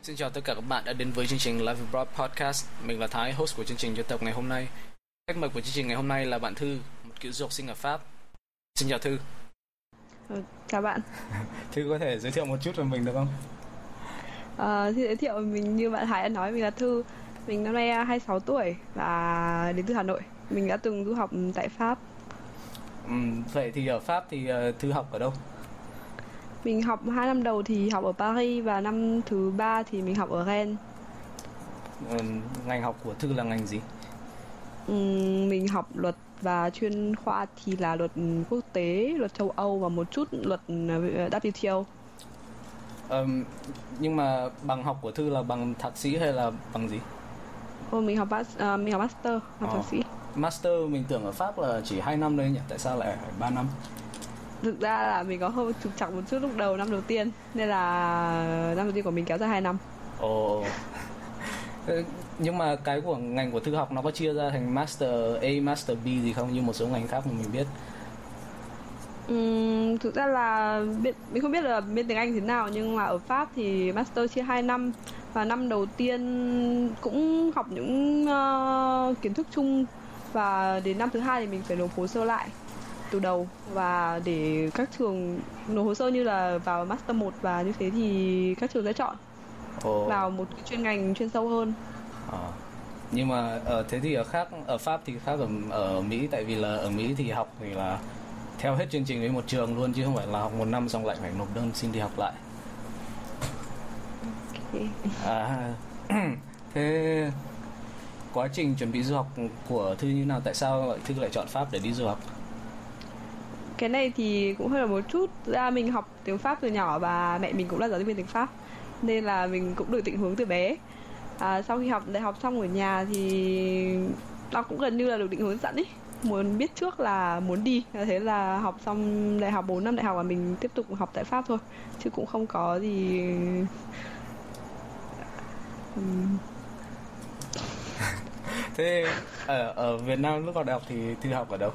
Xin chào tất cả các bạn đã đến với chương trình Live Abroad Podcast. Mình là Thái, host của chương trình cho tập ngày hôm nay. Khách mời của chương trình ngày hôm nay là bạn Thư, một cựu du học sinh ở Pháp. Xin chào Thư. Chào bạn. Thư có thể giới thiệu một chút về mình được không? Thì giới thiệu mình như bạn Thái đã nói, mình là Thư. Mình năm nay 26 tuổi và đến từ Hà Nội. Mình đã từng du học tại Pháp. Vậy thì ở Pháp thì Thư học ở đâu? Mình học 2 năm đầu thì học ở Paris và năm thứ 3 thì mình học ở Rennes. Ngành học của Thư là ngành gì? Mình học luật và chuyên khoa thì là luật quốc tế, luật châu Âu và một chút luật WTO. Nhưng mà bằng học của Thư là bằng thạc sĩ hay là bằng gì? Mình học master, học thạc sĩ. Master mình tưởng ở Pháp là chỉ 2 năm thôi nhỉ? Tại sao lại 3 năm? Thực ra là mình có hơi trục trặc một chút lúc đầu năm đầu tiên, nên là năm đầu tiên của mình kéo dài 2 năm. Ồ. Nhưng mà cái của ngành của Thư học nó có chia ra thành Master A, Master B gì không, như một số ngành khác mà mình biết? Thực ra là mình không biết là bên tiếng Anh thế nào, nhưng mà ở Pháp thì Master chia 2 năm. Và năm đầu tiên cũng học những kiến thức chung, và đến năm thứ hai thì mình phải nộp hồ sơ lại từ đầu, và để các trường nộp hồ sơ như là vào Master 1, và như thế thì các trường sẽ chọn vào một cái chuyên ngành chuyên sâu hơn. Nhưng mà thế thì ở Pháp thì khác ở Mỹ, tại vì là ở Mỹ thì học thì là theo hết chương trình với một trường luôn, chứ không phải là học 1 năm xong lại phải nộp đơn xin đi học lại. Thế quá trình chuẩn bị du học của Thư như nào? Tại sao Thư lại chọn Pháp để đi du học? Cái này thì cũng hơi là một chút. Ra mình học tiếng Pháp từ nhỏ và mẹ mình cũng là giáo viên tiếng Pháp, nên là mình cũng được định hướng từ bé. Sau khi học đại học xong ở nhà thì nó cũng gần như là được định hướng sẵn ý. Muốn biết trước là muốn đi, thế là học xong đại học 4 năm đại học và mình tiếp tục học tại Pháp thôi, chứ cũng không có gì. Thế ở Việt Nam lúc vào đại học thì Thư học ở đâu?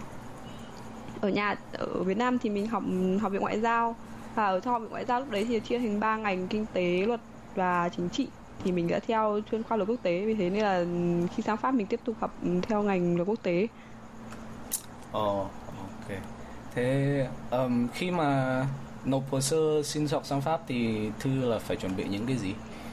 Ở Việt Nam thì mình học học viện ngoại giao, và ở trong học viện ngoại giao lúc đấy thì chia thành 3 ngành: kinh tế, luật và chính trị. Thì mình đã theo chuyên khoa luật quốc tế, vì thế nên là khi sang Pháp mình tiếp tục học theo ngành luật quốc tế. Ok. Thế khi mà nộp hồ sơ xin học sang Pháp thì Thư là phải chuẩn bị những cái gì?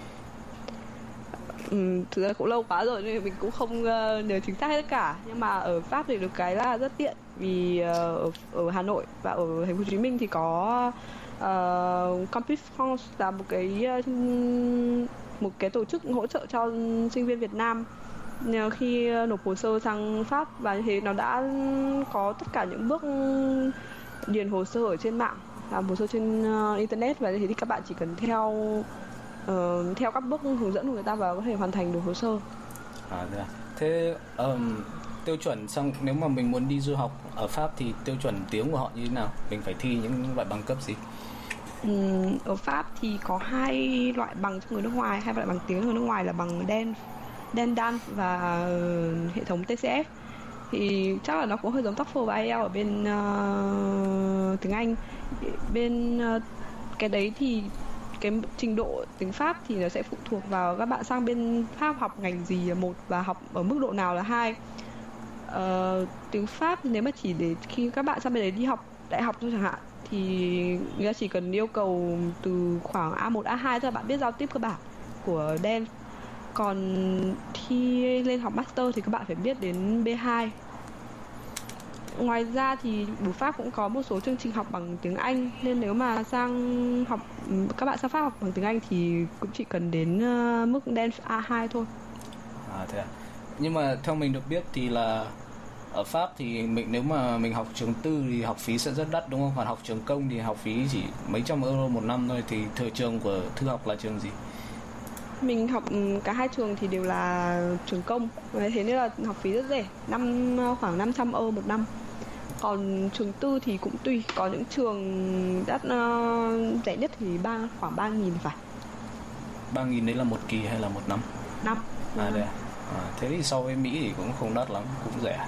Thực ra cũng lâu quá rồi nên mình cũng không nhớ chính xác hết tất cả, nhưng mà ở Pháp thì được cái là rất tiện, vì ở Hà Nội và ở thành phố Hồ Chí Minh thì có Campus France là một cái tổ chức hỗ trợ cho sinh viên Việt Nam khi nộp hồ sơ sang Pháp, và như thế nó đã có tất cả những bước điền hồ sơ ở trên mạng, làm hồ sơ trên internet, và như thế thì các bạn chỉ cần theo các bước hướng dẫn của người ta và có thể hoàn thành được hồ sơ. Thế tiêu chuẩn nếu mà mình muốn đi du học ở Pháp thì tiêu chuẩn tiếng của họ như thế nào? Mình phải thi những loại bằng cấp gì? Ở Pháp thì có 2 loại bằng cho người nước ngoài, 2 loại bằng tiếng cho người nước ngoài là bằng DEN và hệ thống TCF. Thì chắc là nó cũng hơi giống TOEFL và IELTS ở bên tiếng Anh. Bên cái đấy thì cái trình độ tiếng Pháp thì nó sẽ phụ thuộc vào các bạn sang bên Pháp học ngành gì là 1 và học ở mức độ nào là 2. Tiếng Pháp nếu mà chỉ để khi các bạn sang bên đấy đi học đại học thôi chẳng hạn, thì người ta chỉ cần yêu cầu từ khoảng A1, A2 thôi, bạn biết giao tiếp cơ bản của DEN. Còn khi lên học master thì các bạn phải biết đến B2. Ngoài ra thì ở Pháp cũng có một số chương trình học bằng tiếng Anh, nên nếu mà các bạn sang Pháp học bằng tiếng Anh thì cũng chỉ cần đến mức DEN A2 thôi. Thế à? Nhưng mà theo mình được biết thì là ở Pháp thì nếu mà mình học trường tư thì học phí sẽ rất đắt đúng không? Còn học trường công thì học phí chỉ mấy trăm euro 1 năm thôi. Thì trường của Thư học là trường gì? Mình học cả 2 trường thì đều là trường công, thế nên là học phí rất rẻ, khoảng 500 euro 1 năm. Còn trường tư thì cũng tùy, có những trường rẻ nhất thì khoảng 3.000 phải. 3.000 đấy là 1 kỳ hay là 1 năm? Năm. Thế thì so với Mỹ thì cũng không đắt lắm, cũng rẻ.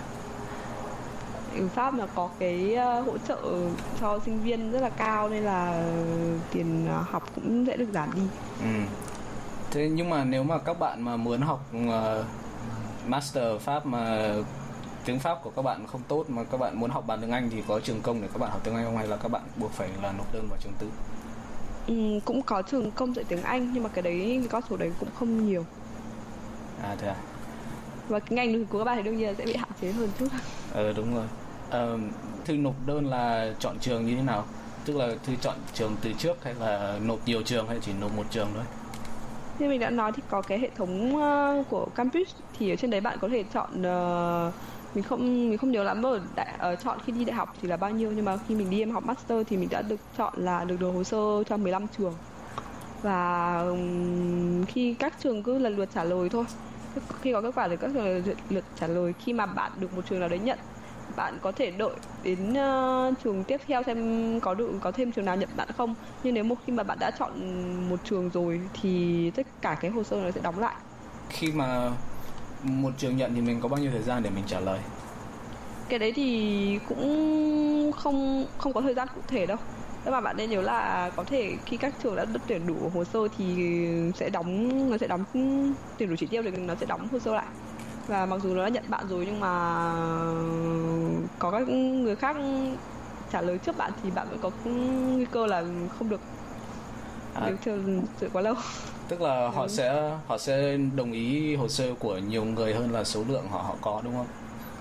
Ở Pháp là có cái hỗ trợ cho sinh viên rất là cao, nên là tiền học cũng sẽ được giảm đi. Thế nhưng mà nếu mà các bạn mà muốn học master ở Pháp mà tiếng Pháp của các bạn không tốt mà các bạn muốn học bằng tiếng Anh thì có trường công để các bạn học tiếng Anh không, hay là các bạn buộc phải là nộp đơn vào trường tư? Cũng có trường công dạy tiếng Anh nhưng mà cái đấy con số đấy cũng không nhiều. À thế à? Và cái ngành của các bạn thì đương nhiên là sẽ bị hạn chế hơn chút. Đúng rồi. Thư nộp đơn là chọn trường như thế nào? Tức là Thư chọn trường từ trước hay là nộp nhiều trường hay chỉ nộp một trường thôi? Như mình đã nói thì có cái hệ thống của campus thì ở trên đấy bạn có thể chọn mình không nhớ lắm ở chọn khi đi đại học thì là bao nhiêu, nhưng mà khi mình đi em học master thì mình đã được chọn là được hồ sơ cho 15 trường. Và khi các trường cứ lần lượt trả lời thôi. Khi có kết quả thì các trường lần lượt trả lời, khi mà bạn được một trường nào đấy nhận, bạn có thể đợi đến trường tiếp theo xem có thêm trường nào nhận bạn không. Nhưng nếu một khi mà bạn đã chọn một trường rồi thì tất cả cái hồ sơ nó sẽ đóng lại. Khi mà một trường nhận thì mình có bao nhiêu thời gian để mình trả lời? Cái đấy thì cũng không có thời gian cụ thể đâu. Nhưng mà bạn nên nhớ là có thể khi các trường đã tuyển đủ hồ sơ thì nó sẽ đóng tuyển đủ chỉ tiêu thì nó sẽ đóng hồ sơ lại. Và mặc dù nó đã nhận bạn rồi nhưng mà có các người khác trả lời trước bạn thì bạn vẫn có nguy cơ là không được nếu chờ đợi quá lâu. Tức là họ sẽ đồng ý hồ sơ của nhiều người hơn là số lượng họ có, đúng không?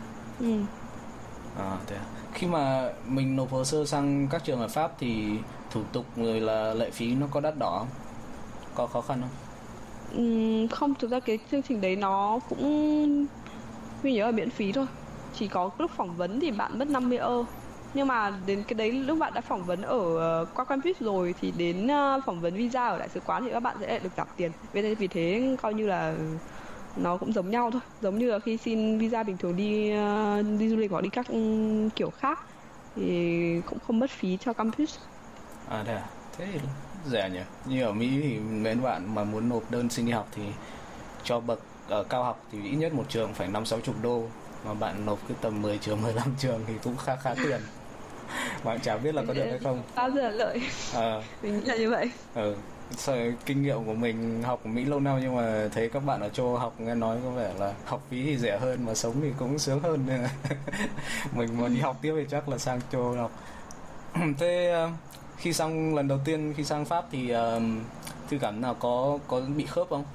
Thế à. Khi mà mình nộp hồ sơ sang các trường ở Pháp thì thủ tục rồi là lệ phí nó có đắt đỏ không? Có khó khăn không? Không, thực ra cái chương trình đấy nó cũng mình nhớ là miễn phí thôi. Chỉ có lúc phỏng vấn thì bạn mất 50 euro. Nhưng mà đến cái đấy lúc bạn đã phỏng vấn ở qua campus rồi thì đến phỏng vấn visa ở đại sứ quán thì các bạn sẽ lại được giảm tiền. Vì thế coi như là nó cũng giống nhau thôi, giống như là khi xin visa bình thường đi du lịch hoặc đi các kiểu khác thì cũng không mất phí cho campus. Thế à? Thế thì rẻ nhỉ? Như ở Mỹ thì mấy bạn mà muốn nộp đơn xin đi học thì cho bậc ở cao học thì ít nhất một trường phải 50-60 đô, mà bạn nộp cứ tầm 10 trường 15 trường thì cũng khá tiền. Bạn chả biết là có được hay không. Bao giờ lợi. Mình nghĩ là như vậy. Kinh nghiệm của mình học ở Mỹ lâu năm nhưng mà thấy các bạn ở châu học nghe nói có vẻ là học phí thì rẻ hơn mà sống thì cũng sướng hơn, nên là mình mà đi học tiếp thì chắc là sang châu học. Thế khi sang lần đầu tiên khi sang Pháp thì Thư cảm nào có bị khớp không?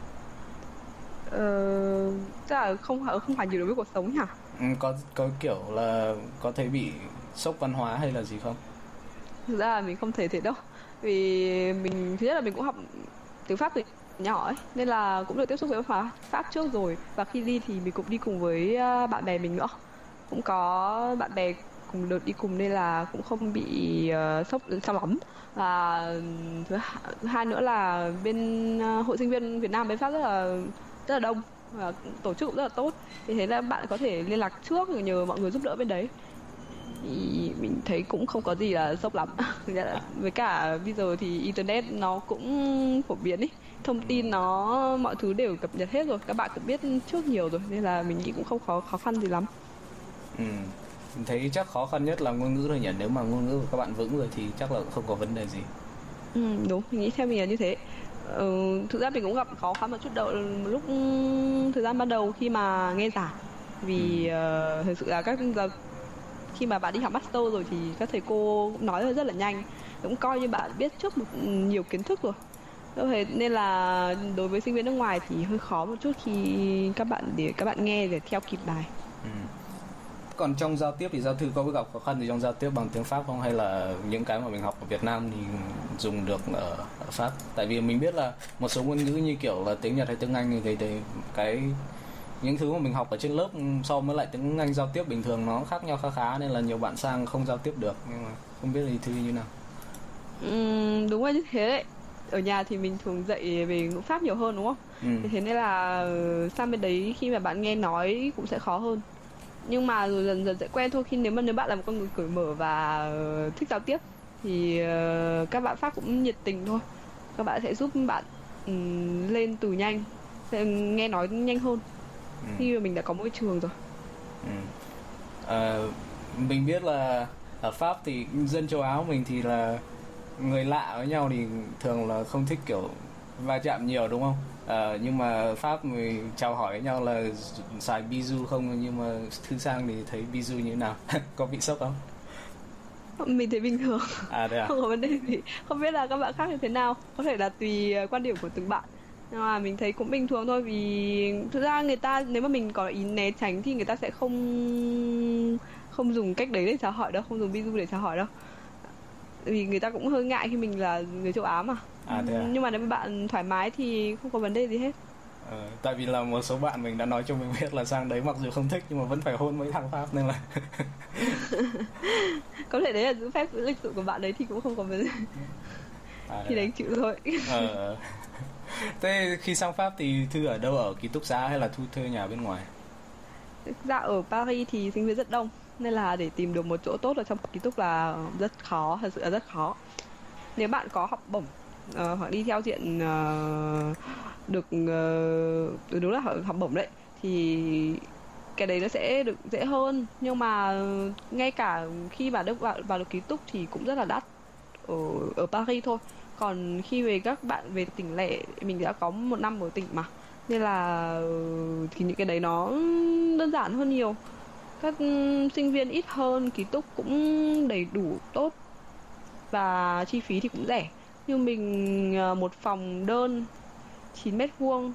Chắc là không phải nhiều đối với cuộc sống nhỉ? Có kiểu là có thấy bị sốc văn hóa hay là gì không? Thực ra là mình không thấy thế đâu. Vì thứ nhất là mình cũng học tiếng Pháp từ nhỏ ấy, nên là cũng được tiếp xúc với văn hóa Pháp trước rồi. Và khi đi thì mình cũng đi cùng với bạn bè mình nữa. Cũng có bạn bè cùng đợt đi cùng nên là cũng không bị sốc sao lắm. Và thứ hai nữa là bên hội sinh viên Việt Nam bên Pháp rất là đông và tổ chức cũng rất là tốt. Vì thế là bạn có thể liên lạc trước rồi nhờ mọi người giúp đỡ bên đấy. Thì mình thấy cũng không có gì là sốc lắm. Với cả bây giờ thì internet nó cũng phổ biến ý, thông tin mọi thứ đều cập nhật hết rồi, các bạn cũng biết trước nhiều rồi nên là mình nghĩ cũng không khó khăn gì lắm. Mình thấy chắc khó khăn nhất là ngôn ngữ thôi nhỉ. Nếu mà ngôn ngữ của các bạn vững rồi thì chắc là không có vấn đề gì. Đúng, mình nghĩ theo mình là như thế. Thực ra mình cũng gặp khó khăn một chút lúc thời gian ban đầu khi mà nghe giảng. Vì thực sự là khi mà bạn đi học master rồi thì các thầy cô cũng nói rất là nhanh, cũng coi như bạn biết trước nhiều kiến thức rồi. Nên là đối với sinh viên nước ngoài thì hơi khó một chút khi các bạn nghe để theo kịp bài. Còn trong giao tiếp thì Giao Thư có gặp khó khăn gì trong giao tiếp bằng tiếng Pháp không, hay là những cái mà mình học ở Việt Nam thì dùng được ở Pháp? Tại vì mình biết là một số ngôn ngữ như kiểu là tiếng Nhật hay tiếng Anh thì những thứ mà mình học ở trên lớp so với lại tiếng Anh giao tiếp bình thường nó khác nhau khá nên là nhiều bạn sang không giao tiếp được. Nhưng mà không biết là Thư như nào. Đúng rồi, như thế đấy. Ở nhà thì mình thường dạy về ngữ pháp nhiều hơn đúng không? Thế nên là sang bên đấy khi mà bạn nghe nói cũng sẽ khó hơn. Nhưng mà rồi dần dần sẽ quen thôi. Nếu bạn là một con người cởi mở và thích giao tiếp thì các bạn Pháp cũng nhiệt tình thôi. Các bạn sẽ giúp bạn lên từ nhanh, sẽ nghe nói nhanh hơn khi mà mình đã có môi trường rồi. Mình biết là ở Pháp thì dân châu Á mình thì là người lạ với nhau thì thường là không thích kiểu va chạm nhiều đúng không? Nhưng mà Pháp mình chào hỏi với nhau là xài Bijou không, nhưng mà Thư Sang thì thấy Bijou như thế nào? Có bị sốc không? Mình thấy bình thường, Thế à? không có vấn đề gì. Không biết là các bạn khác như thế nào, có thể là tùy quan điểm của từng bạn. Nhưng mà mình thấy cũng bình thường thôi, vì thực ra người ta nếu mà mình có ý né tránh thì người ta sẽ không không dùng cách đấy để chào hỏi đâu, không dùng Bijou để chào hỏi đâu. Vì người ta cũng hơi ngại khi mình là người châu Á mà. Thế à? Nhưng mà nếu mà bạn thoải mái thì không có vấn đề gì hết. Tại vì là một số bạn mình đã nói cho mình biết là sang đấy mặc dù không thích nhưng mà vẫn phải hôn mấy thằng Pháp nên là Có thể đấy là giữ phép giữ lịch sự của bạn đấy thì cũng không có vấn đề. Thì đánh chịu thôi. Thế khi sang Pháp thì Thư ở đâu, ở ký túc xá hay là Thư thuê nhà bên ngoài? Thực ra ở Paris thì sinh viên rất đông, nên là để tìm được một chỗ tốt ở trong ký túc là rất khó, thật sự là rất khó. Nếu bạn có học bổng hoặc đi theo diện được đúng là học bổng đấy thì cái đấy nó sẽ được dễ hơn. Nhưng mà ngay cả khi bạn được vào được ký túc thì cũng rất là đắt ở Paris thôi. Còn khi về các bạn về tỉnh lẻ, mình đã có 1 năm ở tỉnh mà, nên là thì những cái đấy nó đơn giản hơn nhiều. Các sinh viên ít hơn, ký túc cũng đầy đủ tốt và chi phí thì cũng rẻ. Như mình một phòng đơn 9 mét vuông,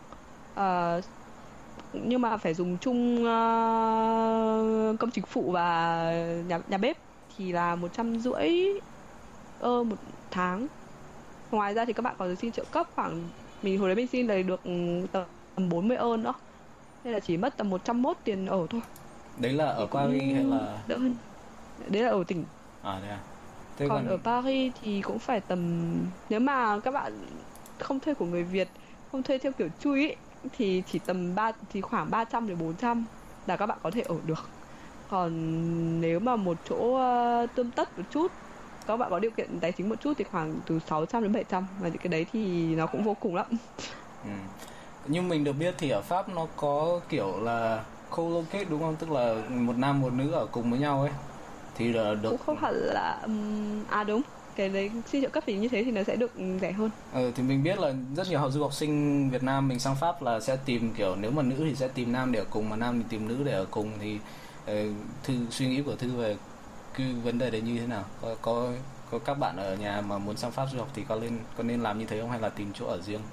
nhưng mà phải dùng chung công trình phụ và nhà bếp thì là 150 một tháng. Ngoài ra thì các bạn còn được xin trợ cấp khoảng, mình hồi đấy mình xin đấy được tầm 40 nữa, nên là chỉ mất tầm 101 tiền ở thôi. Đấy là ở Paris hay là đỡ hơn. Đấy là ở tỉnh. Thế à? Còn ở Paris thì cũng phải tầm, nếu mà các bạn không thuê của người Việt, không thuê theo kiểu chui ấy, thì chỉ tầm thì khoảng 300 đến 400 là các bạn có thể ở được. Còn nếu mà một chỗ tươm tất một chút, các bạn có điều kiện tài chính một chút thì khoảng từ 600 đến 700, và những cái đấy thì nó cũng vô cùng lắm. Nhưng mình được biết thì ở Pháp nó có kiểu là co-locate đúng không? Tức là một nam một nữ ở cùng với nhau ấy thì là được. Cũng không hẳn là đúng, cái đấy xin trợ cấp thì như thế thì nó sẽ được rẻ hơn. Thì mình biết là rất nhiều du học sinh Việt Nam mình sang Pháp là sẽ tìm kiểu nếu mà nữ thì sẽ tìm nam để ở cùng, mà nam thì tìm nữ để ở cùng. Thì Thư, suy nghĩ của Thư về cái vấn đề đấy như thế nào? Có các bạn ở nhà mà muốn sang Pháp du học thì có nên làm như thế không, hay là tìm chỗ ở riêng?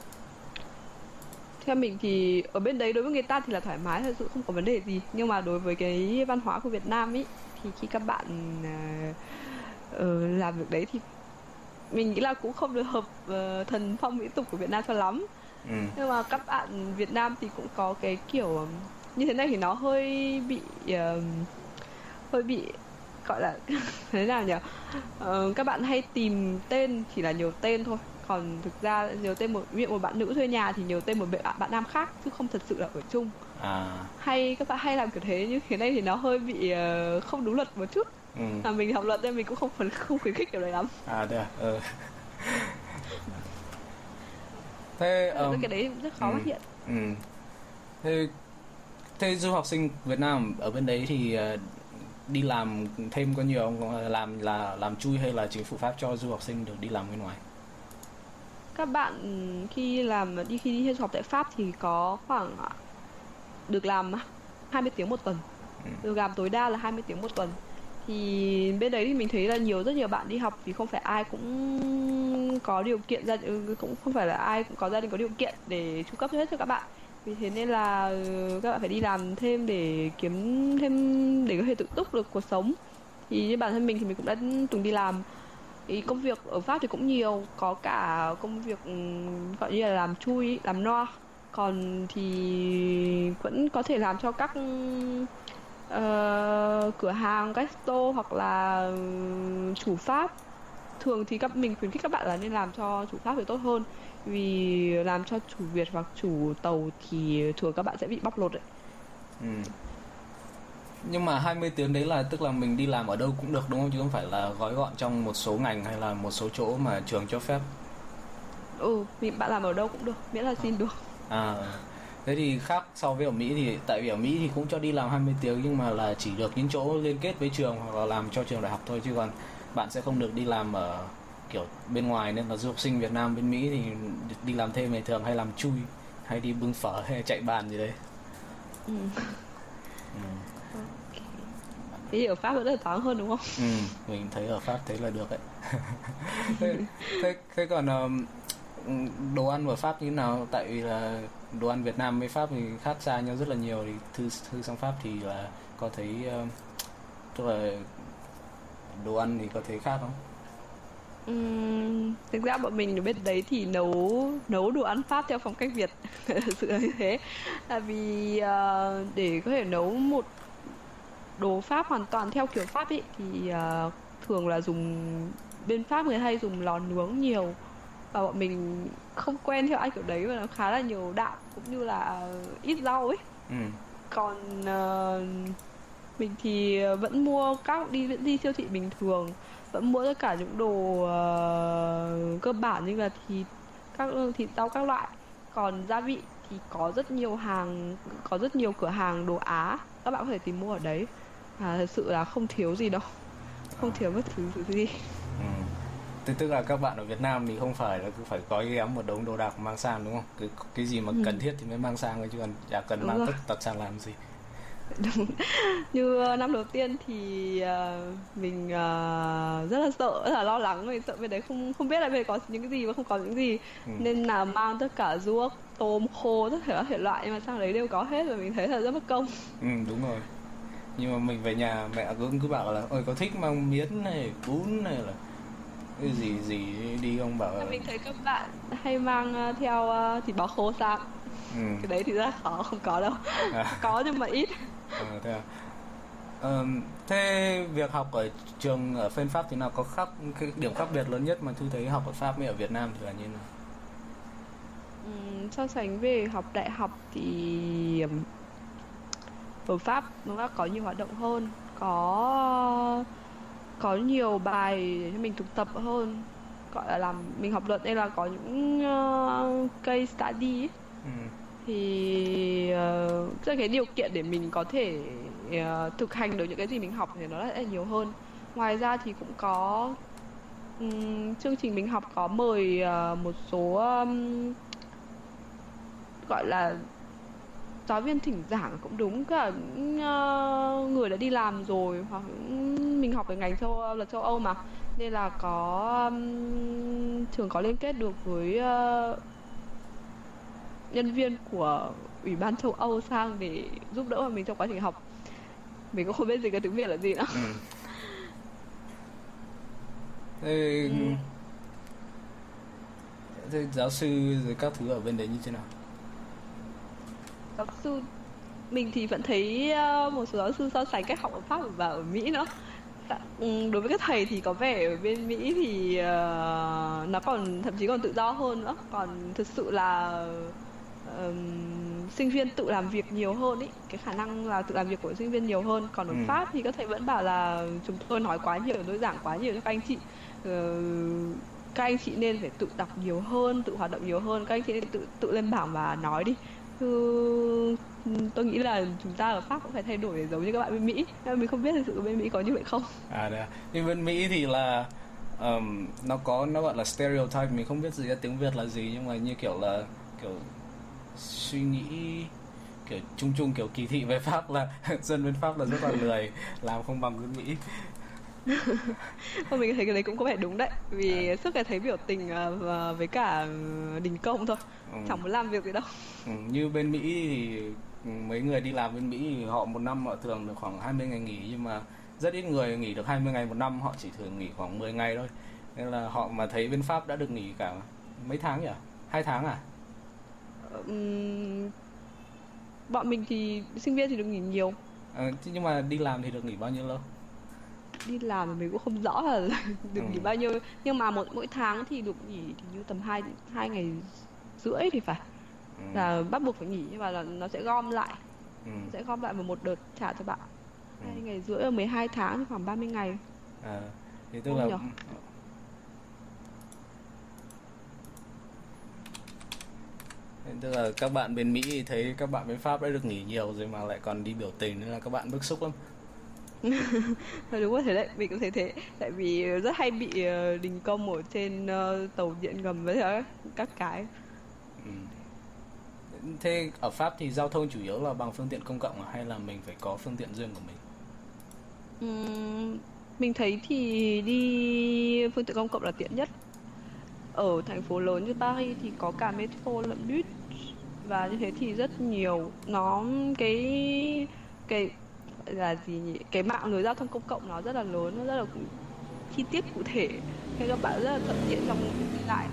Theo mình thì ở bên đấy đối với người ta thì là thoải mái, thật sự không có vấn đề gì. Nhưng mà đối với cái văn hóa của Việt Nam ấy, thì khi các bạn làm việc đấy thì mình nghĩ là cũng không được hợp thần phong mỹ tục của Việt Nam cho lắm. Nhưng mà các bạn Việt Nam thì cũng có cái kiểu như thế này thì nó hơi bị gọi là thế nào nhỉ? Các bạn hay tìm tên chỉ là nhiều tên thôi, còn thực ra nhiều tên một bạn nữ thuê nhà thì nhiều tên một bạn nam khác, chứ không thật sự là ở chung. Hay các bạn hay làm kiểu thế, như thế này thì nó hơi bị không đúng luật một chút. Mình học luật nên mình cũng không khuyến khích kiểu đấy lắm. Thế à? Thế cái đấy rất khó phát hiện. Thế du học sinh Việt Nam ở bên đấy thì đi làm thêm có nhiều không? Làm chui hay là chính phủ Pháp cho du học sinh được đi làm bên ngoài? Các bạn khi đi du học tại Pháp thì có khoảng được làm 20 tiếng một tuần. Được làm tối đa là 20 tiếng một tuần. Thì bên đấy thì mình thấy là rất nhiều bạn đi học thì không phải ai cũng có điều kiện cũng không phải là ai cũng có gia đình có điều kiện để chu cấp hết cho các bạn. Vì thế nên là các bạn phải đi làm thêm để kiếm thêm để có thể tự túc được cuộc sống. Thì như bản thân mình thì mình cũng đã từng đi làm. Công việc ở Pháp thì cũng nhiều, có cả công việc gọi như là làm chui, làm noa. Còn thì vẫn có thể làm cho các cửa hàng, resto hoặc là chủ Pháp. Thường thì mình khuyến khích các bạn là nên làm cho chủ Pháp thì tốt hơn, vì làm cho chủ Việt hoặc chủ tàu thì thường các bạn sẽ bị bóc lột đấy. Nhưng mà 20 tiếng đấy là tức là mình đi làm ở đâu cũng được đúng không? Chứ không phải là gói gọn trong một số ngành hay là một số chỗ mà trường cho phép. Bạn làm ở đâu cũng được, miễn là xin được. Thế thì khác so với ở Mỹ, thì tại vì ở Mỹ thì cũng cho đi làm 20 tiếng nhưng mà là chỉ được những chỗ liên kết với trường hoặc là làm cho trường đại học thôi, chứ còn bạn sẽ không được đi làm ở kiểu bên ngoài nên là du học sinh Việt Nam bên Mỹ thì đi làm thêm thì thường hay làm chui, hay đi bưng phở hay chạy bàn gì đấy. Ừ. Ừ. Thế thì ở Pháp vẫn là thoáng hơn đúng không? Ừ, mình thấy ở Pháp thế là được đấy. Thế còn đồ ăn ở Pháp như thế nào? Tại vì là đồ ăn Việt Nam với Pháp thì khác xa nhau rất là nhiều, thì thư sang Pháp thì là có thấy tức là đồ ăn thì có thấy khác không? Thực ra bọn mình ở bên đấy thì nấu nấu đồ ăn Pháp theo phong cách Việt. Thật sự là như thế. Tại vì để có thể nấu một đồ Pháp hoàn toàn theo kiểu Pháp ý thì thường là dùng, bên Pháp người hay dùng lò nướng nhiều, và bọn mình không quen theo ai kiểu đấy, và nó khá là nhiều đạm cũng như là ít rau ấy. Ừ. Còn mình thì vẫn đi siêu thị bình thường, vẫn mua tất cả những đồ cơ bản như là thịt rau các loại. Còn gia vị thì có rất nhiều cửa hàng đồ Á, các bạn có thể tìm mua ở đấy. Thật sự là không thiếu gì đâu, không thiếu bất thứ gì. Ừ. Tức là các bạn ở Việt Nam thì không phải là cứ phải gói ghém một đống đồ đạc mang sang đúng không? Cái gì mà cần thiết thì mới mang sang thôi, chứ còn chả cần Đúng mang rồi. tất tật sang làm gì. Đúng. Như năm đầu tiên thì mình rất là sợ, rất là lo lắng, vì sợ bên đấy không không biết là bên đấy có những cái gì và không có những gì, Ừ. nên là mang tất cả ruốc, tôm khô, tất cả các thể loại, nhưng mà sang đấy đều có hết, và mình thấy là rất mất công. Ừ, đúng rồi. Nhưng mà mình về nhà mẹ cứ bảo là ôi có thích mang miến này, bún này là cái gì gì đi, không bảo là... Mình thấy các bạn hay mang theo thịt bò khô sang. Ừ. Cái đấy thì rất là khó, không có đâu. À, Có nhưng mà ít. thế à? Thế việc học ở trường ở bên Pháp thì nào, có cái điểm khác biệt lớn nhất mà Thư thấy học ở Pháp với ở Việt Nam thì là như nào? So sánh về học đại học thì ở Pháp nó có nhiều hoạt động hơn, có nhiều bài để cho mình thực tập hơn, gọi là làm mình học luận, nên là có những case study ấy. Ừ. Thì cái điều kiện để mình có thể thực hành được những cái gì mình học thì nó lại nhiều hơn. Ngoài ra thì cũng có chương trình mình học có mời một số gọi là giáo viên thỉnh giảng cũng đúng, cả những người đã đi làm rồi, hoặc mình học về ngành luật châu Âu mà, nên là trường có liên kết được với nhân viên của Ủy ban châu Âu sang để giúp đỡ mình trong quá trình học. Mình cũng không biết gì cái tiếng Việt là gì nữa. Ừ. Thế, thế giáo sư rồi các thứ ở bên đấy như thế nào? Giáo sư mình thì vẫn thấy một số giáo sư so sánh cách học ở Pháp và ở Mỹ nữa. Đối với các thầy thì có vẻ ở bên Mỹ thì nó còn thậm chí còn tự do hơn nữa. Còn thực sự là sinh viên tự làm việc nhiều hơn ý, cái khả năng là tự làm việc của sinh viên nhiều hơn. Còn ở Pháp thì các thầy vẫn bảo là chúng tôi nói quá nhiều, tôi giảng quá nhiều cho các anh chị. Các anh chị nên phải tự đọc nhiều hơn, tự hoạt động nhiều hơn, các anh chị nên tự lên bảng và nói đi. Tôi nghĩ là chúng ta ở Pháp cũng phải thay đổi để giống như các bạn bên Mỹ. Nhưng mà mình không biết thực sự bên Mỹ có như vậy không. Đấy à. Nhưng bên Mỹ thì là nó gọi là stereotype, mình không biết gì ra tiếng Việt là gì, nhưng mà như kiểu là kiểu suy nghĩ kiểu chung chung, kiểu kỳ thị về Pháp là dân bên Pháp là rất là lười, làm không bằng bên Mỹ. Thôi mình thấy cái đấy cũng có vẻ đúng đấy, vì suốt ngày thấy biểu tình với cả đình công thôi, chẳng muốn làm việc gì đâu. Như bên Mỹ thì mấy người đi làm bên Mỹ thì họ một năm họ thường được khoảng 20 ngày nghỉ, nhưng mà rất ít người nghỉ được 20 ngày một năm, họ chỉ thường nghỉ khoảng 10 ngày thôi. Nên là họ mà thấy bên Pháp đã được nghỉ cả mấy tháng nhỉ? 2 tháng à? Bọn mình thì sinh viên thì được nghỉ nhiều. Nhưng mà đi làm thì được nghỉ bao nhiêu lâu? Đi làm thì mình cũng không rõ là được nghỉ bao nhiêu, nhưng mà mỗi tháng thì được nghỉ thì như tầm 2 ngày rưỡi thì phải, là bắt buộc phải nghỉ, nhưng mà là nó sẽ gom lại, vào một đợt trả cho bạn. 2 ngày rưỡi ở 12 tháng thì khoảng 30 ngày. Thì tức là các bạn bên Mỹ thấy các bạn bên Pháp đã được nghỉ nhiều rồi mà lại còn đi biểu tình, nên là các bạn bức xúc lắm. Đúng rồi, thế đấy, mình cũng thấy thế. Tại vì rất hay bị đình công ở trên tàu điện ngầm với các cái. Ừ. Thế ở Pháp thì giao thông chủ yếu là bằng phương tiện công cộng hay là mình phải có phương tiện riêng của mình? Ừm, mình thấy thì đi phương tiện công cộng là tiện nhất. Ở thành phố lớn như Paris thì có cả metro lẫn bus, và như thế thì rất nhiều nó cái gọi là gì nhỉ, cái mạng lưới giao thông công cộng nó rất là lớn, nó rất là chi tiết cụ thể, thế các bạn rất là thuận tiện trong đi lại.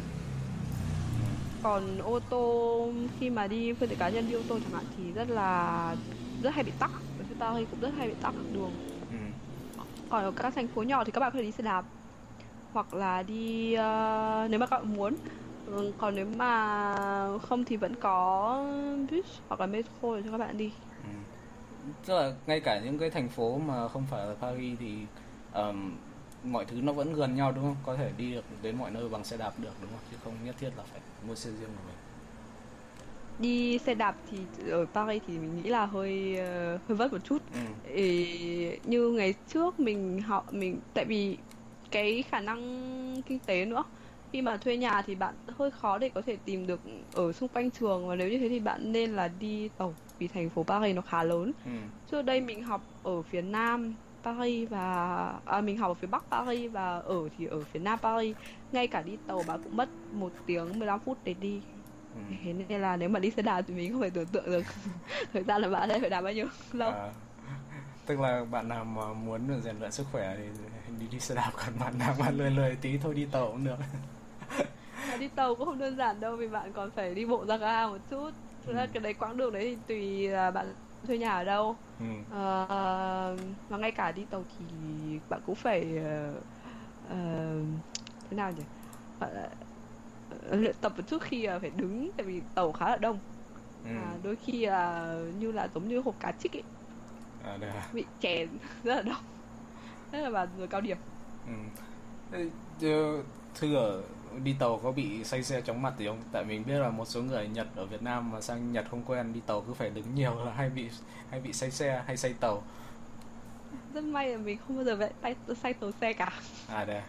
Còn ô tô, khi mà đi phương tiện cá nhân đi ô tô chẳng hạn thì rất hay bị tắc, ở phía Paris cũng rất hay bị tắc đường. Ừ. Còn ở các thành phố nhỏ thì các bạn có thể đi xe đạp, hoặc là đi nếu mà các bạn muốn. Còn nếu mà không thì vẫn có bus hoặc là metro để cho các bạn đi. Ừ. Tức là ngay cả những cái thành phố mà không phải là Paris thì mọi thứ nó vẫn gần nhau đúng không? Có thể đi được đến mọi nơi bằng xe đạp được đúng không? Chứ không nhất thiết là phải mua xe riêng của mình. Đi xe đạp thì ở Paris thì mình nghĩ là hơi vất một chút. Ừ. Như ngày trước mình tại vì cái khả năng kinh tế nữa, khi mà thuê nhà thì bạn hơi khó để có thể tìm được ở xung quanh trường, và nếu như thế thì bạn nên là đi tàu, vì thành phố Paris nó khá lớn. Ừ. Trước đây mình học ở phía Nam Paris mình học ở phía Bắc Paris và thì ở phía Nam Paris, ngay cả đi tàu bạn cũng mất 1 tiếng 15 phút để đi. Ừ. Thế nên là nếu mà đi xe đạp thì mình không thể tưởng tượng được thời gian là bạn sẽ phải đạp bao nhiêu lâu. À, tức là bạn nào mà muốn được rèn luyện sức khỏe thì đi xe đạp, còn bạn nào mà lười lười tí thôi đi tàu cũng được. Mà đi tàu cũng không đơn giản đâu, vì bạn còn phải đi bộ ra ga một chút. Thực Ừ. ra cái đấy, quãng đường đấy thì tùy là bạn thuê nhà ở đâu. Ừ. Và ngay cả đi tàu thì bạn cũng phải ờ, thế nào nhỉ, gọi là luyện tập một chút khi phải đứng, tại vì tàu khá là đông. Ừ. Đôi khi là như là giống như hộp cá trích ấy, À, được. bị chèn rất là đông, rất là vào giờ cao điểm. Ừ. Thế, Thư ở đi tàu có bị say xe chóng mặt gì không? Tại mình biết là một số người Nhật ở Việt Nam mà sang Nhật không quen, đi tàu cứ phải đứng nhiều là hay bị say xe, hay say tàu. Rất may là mình không bao giờ phải say tàu xe cả. À, đây.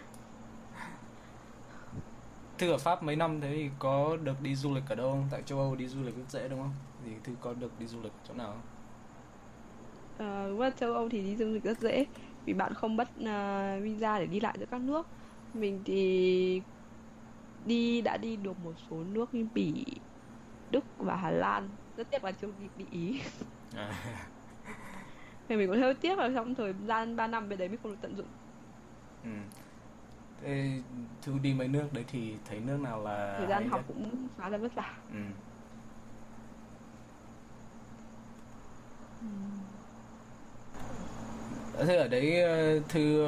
Thư ở Pháp mấy năm thế thì có được đi du lịch ở đâu không? Tại châu Âu đi du lịch rất dễ đúng không? Thì Thư có được đi du lịch chỗ nào không? Qua châu Âu thì đi du lịch rất dễ, vì bạn không mất visa để đi lại giữa các nước. Mình thì đã đi được một số nước như Bỉ, Đức và Hà Lan. Rất tiếc là chưa đi Ý. À. Thì mình cũng hơi tiếc là trong thời gian 3 năm bên đấy mình không được tận dụng. Ừ. Thế Thư đi mấy nước đấy thì thấy nước nào là Thời hay gian học nhất? cũng khá là vất vả. Ừ. Thế ở đấy Thư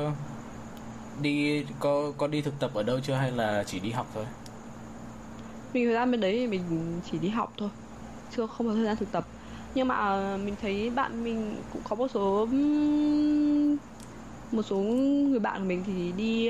có đi thực tập ở đâu chưa hay là chỉ đi học thôi? Mình thời gian bên đấy thì mình chỉ đi học thôi, không có thời gian thực tập. Nhưng mà mình thấy bạn mình cũng có một số người bạn của mình thì đi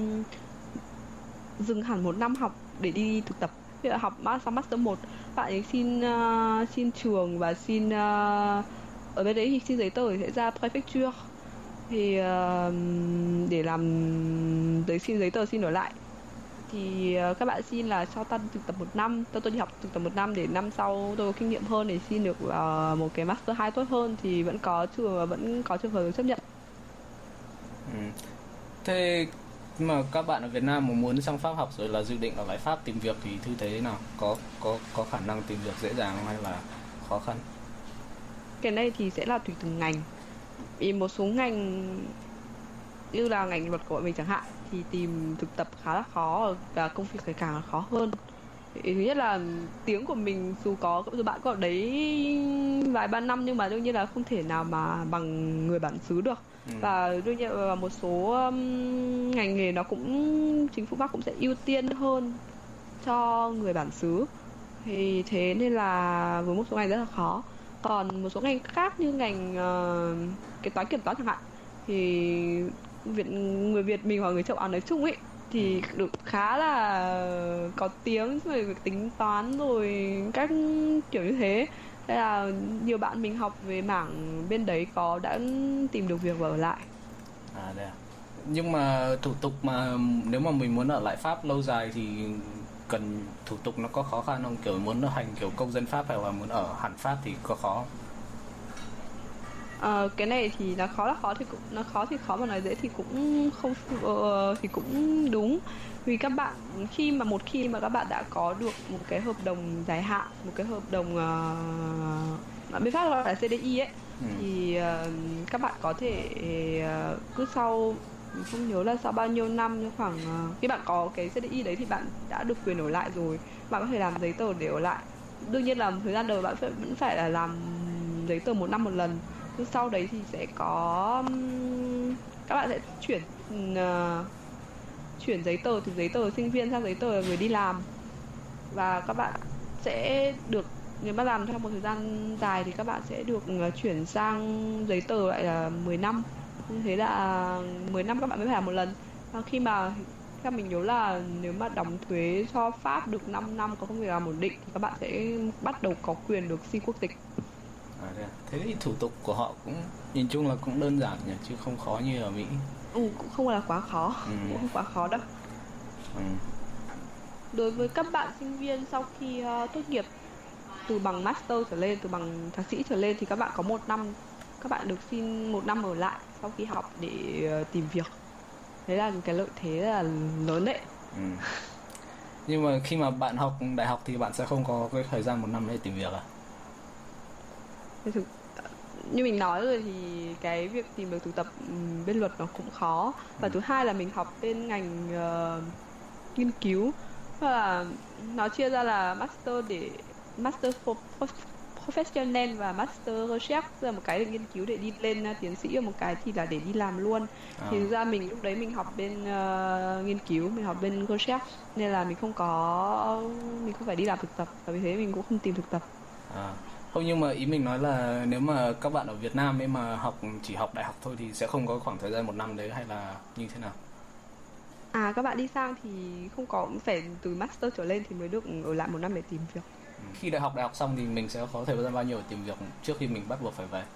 dừng hẳn 1 năm học để đi thực tập. Ví dụ học sang Master 1, bạn ấy xin trường và ở bên đấy thì xin giấy tờ thì sẽ ra prefecture, thì để làm xin giấy tờ xin ở lại thì các bạn xin là cho ta thực tập 1 năm, tôi đi học thực tập 1 năm để năm sau tôi có kinh nghiệm hơn để xin được một cái Master 2 tốt hơn, thì vẫn có trường hợp chấp nhận. Ừ. Thế mà các bạn ở Việt Nam mà muốn sang Pháp học rồi là dự định ở lại Pháp tìm việc thì Thư thế nào? Có khả năng tìm việc dễ dàng không hay là khó khăn? Cái này thì sẽ là tùy từng ngành. Vì một số ngành như là ngành luật của bọn mình chẳng hạn thì tìm thực tập khá là khó, và công việc ngày càng là khó hơn. Thứ nhất là tiếng của mình, dù bạn có ở đấy vài ba năm nhưng mà đương nhiên là không thể nào mà bằng người bản xứ được. Ừ. Và đương nhiên là một số ngành nghề nó cũng, chính phủ Pháp cũng sẽ ưu tiên hơn cho người bản xứ, thì thế nên là với một số ngành rất là khó. Còn một số ngành khác như ngành kế toán kiểm toán chẳng hạn thì người Việt mình hoặc người châu Á nói chung ấy thì được khá là có tiếng về việc tính toán rồi các kiểu như thế. Thế là nhiều bạn mình học về mảng bên đấy đã tìm được việc và ở lại. À đây à. Nhưng mà thủ tục mà nếu mà mình muốn ở lại Pháp lâu dài thì cần thủ tục nó có khó khăn không? Kiểu muốn hành kiểu công dân Pháp hay là muốn ở hẳn Pháp thì có khó không? Cái này thì là khó thì cũng nó khó thì khó mà nói dễ thì cũng không thì cũng đúng. Vì các bạn một khi mà các bạn đã có được một cái hợp đồng dài hạn, một cái hợp đồng mà bên Pháp gọi là CDI ấy, thì các bạn có thể cứ sau, mình không nhớ là sau bao nhiêu năm, nhưng khoảng khi bạn có cái CDI đấy thì bạn đã được quyền ở lại rồi, bạn có thể làm giấy tờ để ở lại. Đương nhiên là thời gian đầu bạn vẫn phải là làm giấy tờ 1 năm một lần, nhưng sau đấy thì sẽ có các bạn sẽ chuyển giấy tờ từ giấy tờ sinh viên sang giấy tờ người đi làm, và các bạn sẽ được, nếu mà làm trong một thời gian dài thì các bạn sẽ được chuyển sang giấy tờ lại là 10 năm. Như thế là 10 năm các bạn mới phải làm một lần. Và khi mà theo mình nhớ là nếu mà đóng thuế cho Pháp được 5 năm có công việc làm ổn định thì các bạn sẽ bắt đầu có quyền được xin quốc tịch. Thế thì thủ tục của họ cũng nhìn chung là cũng đơn giản nhỉ, chứ không khó như ở Mỹ. Cũng không là quá khó, cũng không quá khó đâu. Đối với các bạn sinh viên sau khi tốt nghiệp từ bằng master trở lên, từ bằng thạc sĩ trở lên thì các bạn có 1 năm, các bạn được xin 1 năm ở lại sau khi học để tìm việc. Đấy là cái lợi thế là lớn đấy. Nhưng mà khi mà bạn học đại học thì bạn sẽ không có cái thời gian 1 năm để tìm việc à? Như mình nói rồi thì cái việc tìm được thực tập bên luật nó cũng khó. Và thứ hai là mình học bên ngành nghiên cứu, và nó chia ra là Master Professional và Master Research, là một cái để nghiên cứu để đi lên tiến sĩ, và một cái thì là để đi làm luôn. Thì thực ra mình lúc đấy mình học bên nghiên cứu, mình học bên research, nên là mình không phải đi làm thực tập, và vì thế mình cũng không tìm thực tập. Không, nhưng mà ý mình nói là nếu mà các bạn ở Việt Nam ấy mà chỉ học đại học thôi thì sẽ không có khoảng thời gian 1 năm đấy, hay là như thế nào? Các bạn đi sang thì không có, phải từ master trở lên thì mới được ở lại 1 năm để tìm việc. Khi đại học xong thì mình sẽ có thời gian bao nhiêu để tìm việc trước khi mình bắt buộc phải về?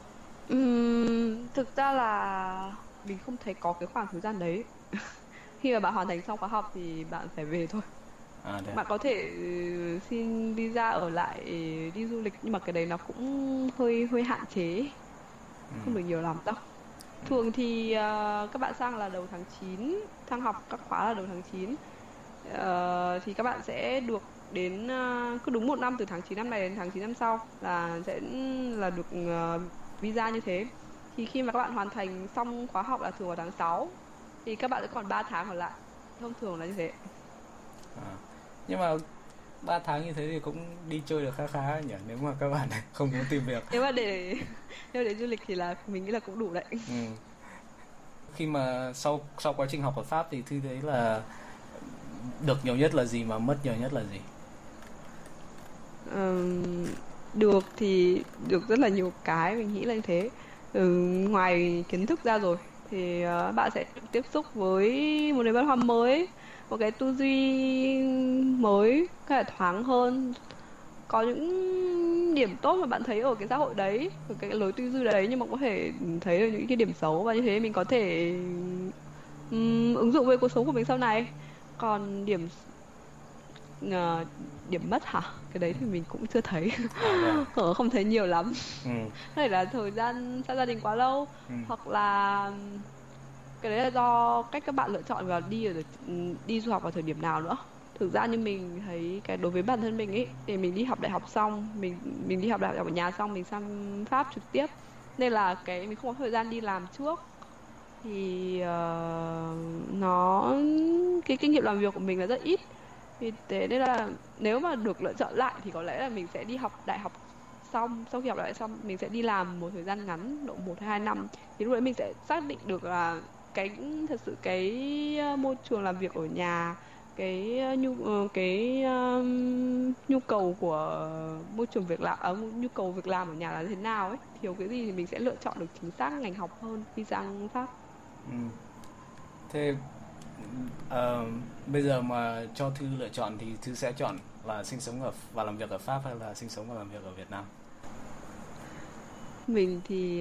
Thực ra là mình không thấy có cái khoảng thời gian đấy. Khi mà bạn hoàn thành xong khóa học thì bạn phải về thôi. Bạn có thể xin visa ở lại đi du lịch, nhưng mà cái đấy nó cũng hơi hạn chế, không được nhiều lắm đâu. Thường thì các bạn sang là đầu tháng 9, sang học các khóa là đầu tháng 9, thì các bạn sẽ được đến cứ đúng 1 năm, từ tháng 9 năm này đến tháng 9 năm sau là sẽ là được visa như thế. Thì khi mà các bạn hoàn thành xong khóa học là thường vào tháng 6 thì các bạn sẽ còn 3 tháng ở lại, thông thường là như thế. Nhưng mà 3 tháng như thế thì cũng đi chơi được khá nhỉ, nếu mà các bạn không muốn tìm việc. Nếu mà để du lịch thì là mình nghĩ là cũng đủ đấy. Khi mà sau quá trình học ở Pháp thì Thư thấy là được nhiều nhất là gì mà mất nhiều nhất là gì? Được thì được rất là nhiều cái, mình nghĩ là như thế. Ngoài kiến thức ra rồi thì bạn sẽ được tiếp xúc với một nền văn hóa mới, một cái tư duy mới, cái thoáng hơn. Có những điểm tốt mà bạn thấy ở cái xã hội đấy, ở cái lối tư duy đấy, nhưng mà có thể thấy được những cái điểm xấu, và như thế mình có thể ứng dụng với cuộc sống của mình sau này. Còn điểm mất hả? Cái đấy thì mình cũng chưa thấy. Không thấy nhiều lắm. Có thể là thời gian xa gia đình quá lâu, hoặc là cái đấy là do cách các bạn lựa chọn và đi du học vào thời điểm nào nữa. Thực ra như mình thấy đối với bản thân mình ấy, thì mình đi học đại học xong, mình đi học đại học ở nhà xong mình sang Pháp trực tiếp, nên là mình không có thời gian đi làm trước, thì cái kinh nghiệm làm việc của mình là rất ít. Vì thế nên là nếu mà được lựa chọn lại thì có lẽ là mình sẽ đi học đại học xong, sau khi học đại học xong mình sẽ đi làm một thời gian ngắn, độ 1 hay 2 năm, thì lúc đấy mình sẽ xác định được là thật sự cái môi trường làm việc ở nhà, cái nhu cầu của môi trường việc làm, nhu cầu việc làm ở nhà là thế nào ấy, thiếu cái gì thì mình sẽ lựa chọn được chính xác ngành học hơn khi sang Pháp. Thế Bây giờ mà cho Thư lựa chọn thì Thư sẽ chọn là sinh sống và làm việc ở Pháp hay là sinh sống và làm việc ở Việt Nam? Mình thì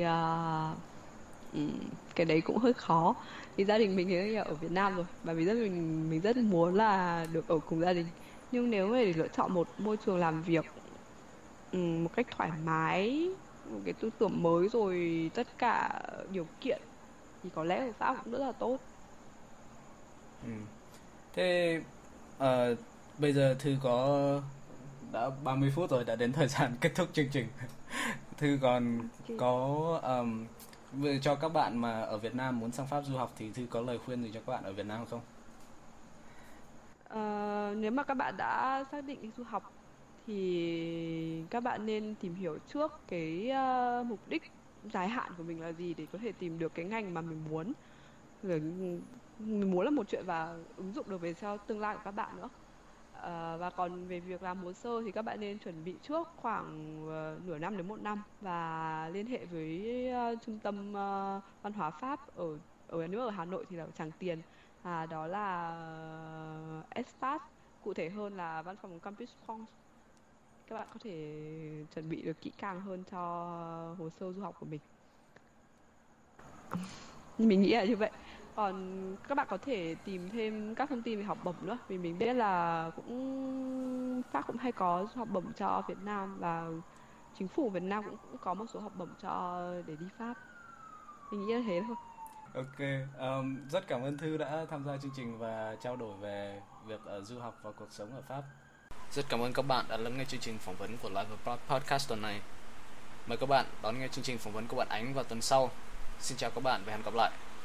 cái đấy cũng hơi khó. Vì gia đình mình thì ở Việt Nam rồi và mình rất muốn là được ở cùng gia đình. Nhưng nếu mà để lựa chọn một môi trường làm việc một cách thoải mái, một cái tư tưởng mới rồi tất cả điều kiện thì có lẽ ở Pháp cũng rất là tốt. Ừ. Thế bây giờ Thư đã 30 phút rồi, đã đến thời gian kết thúc chương trình. Thư còn có cho các bạn mà ở Việt Nam muốn sang Pháp du học thì Thư có lời khuyên gì cho các bạn ở Việt Nam không? Nếu mà các bạn đã xác định đi du học thì các bạn nên tìm hiểu trước cái mục đích dài hạn của mình là gì để có thể tìm được cái ngành mà mình muốn. Rồi mình muốn là một chuyện và ứng dụng được về sau tương lai của các bạn nữa. Và còn về việc làm hồ sơ thì các bạn nên chuẩn bị trước khoảng nửa năm đến 1 năm và liên hệ với trung tâm văn hóa Pháp nếu ở Hà Nội thì là ở Tràng Tiền, đó là Espace, cụ thể hơn là văn phòng Campus France. Các bạn có thể chuẩn bị được kỹ càng hơn cho hồ sơ du học của mình. Mình nghĩ là như vậy. Còn các bạn có thể tìm thêm các thông tin về học bổng nữa, vì mình biết là Pháp cũng hay có học bổng cho Việt Nam và chính phủ Việt Nam cũng có một số học bổng để đi Pháp. Mình nghĩ là thế thôi. Ok, rất cảm ơn Thư đã tham gia chương trình và trao đổi về việc du học và cuộc sống ở Pháp. Rất cảm ơn các bạn đã lắng nghe chương trình phỏng vấn của Live Podcast tuần này. Mời các bạn đón nghe chương trình phỏng vấn của bạn Ánh vào tuần sau. Xin chào các bạn và hẹn gặp lại.